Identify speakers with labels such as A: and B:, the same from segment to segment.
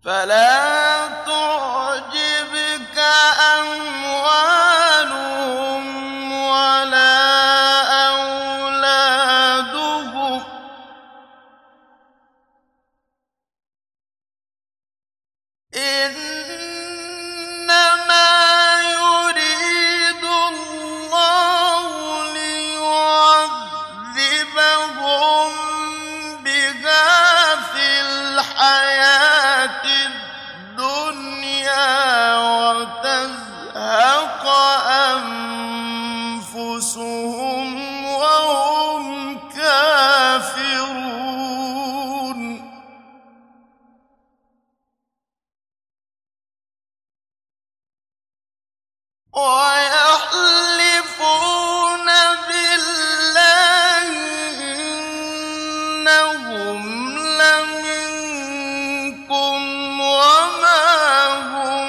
A: فلا تعجبك أموالهم ولا أولادهم إنما يريد الله ليعذبهم بها في الحياة الدنيا وتزهق أنفسهم وهم كافرون ويحلفون بالله إنهم لمنكم وما هم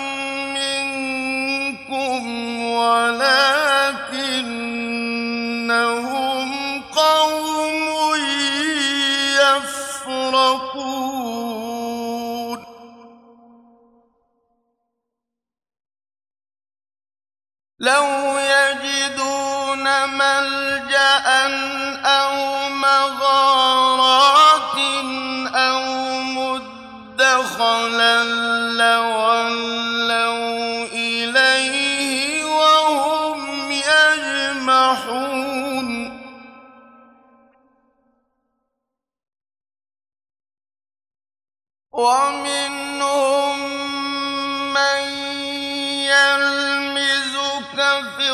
A: منكم ولكنهم قوم يفرقون لو يجدون ملجأ أو مغارات أو مدخلا لولوا إليه وهم يجمحون ومنهم من يلمزك في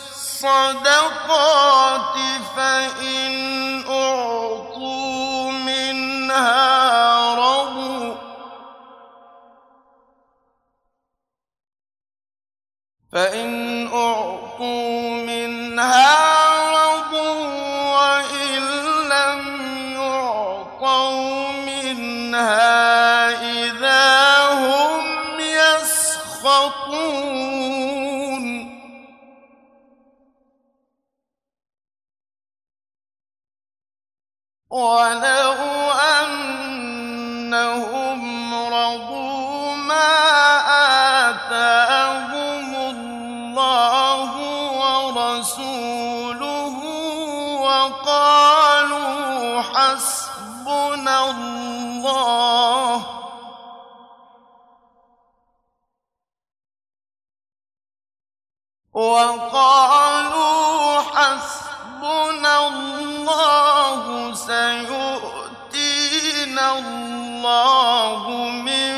A: الصدقات فإن أعطوا منها رضوا وإن لم يعطوا منها إذا هم يسخطون ولو أنهم رضوا ما آتاهم الله ورسوله وقالوا حسبنا الله سيؤتينا الله من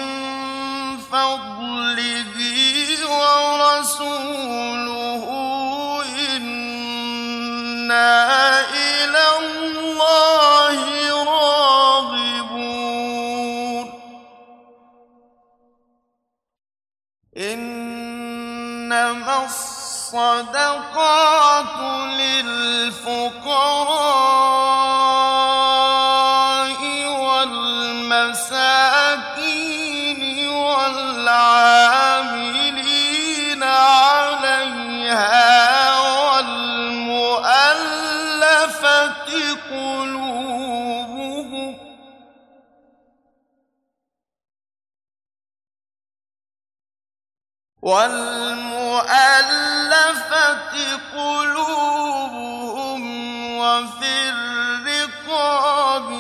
A: فضله ورسوله إنا إلى الله راغبون إنما الصدقات للفقراء والمساكين والعاملين عليها والمؤلفة قلوبهم وفي الرقاب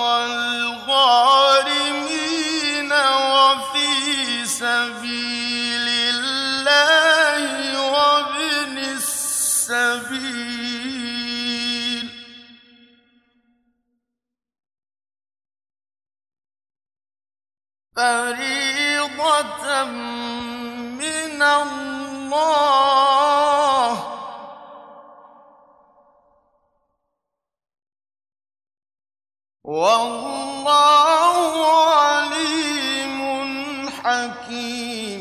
A: والغارمين وفي سبيل الله وابن السبيل فريضة من الله والله عليم حكيم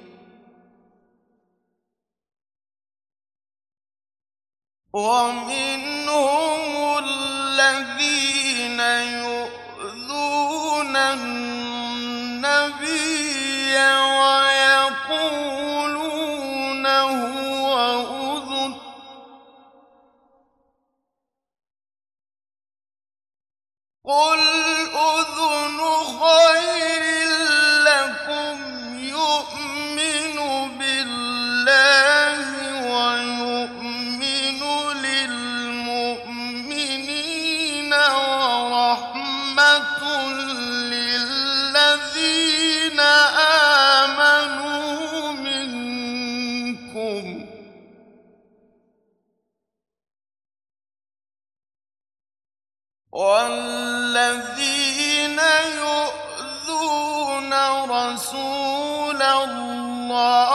A: ومنهم الذين يؤذون النبي ويقولون هو أذن قل أذن خير منهم والذين يؤذون رسول الله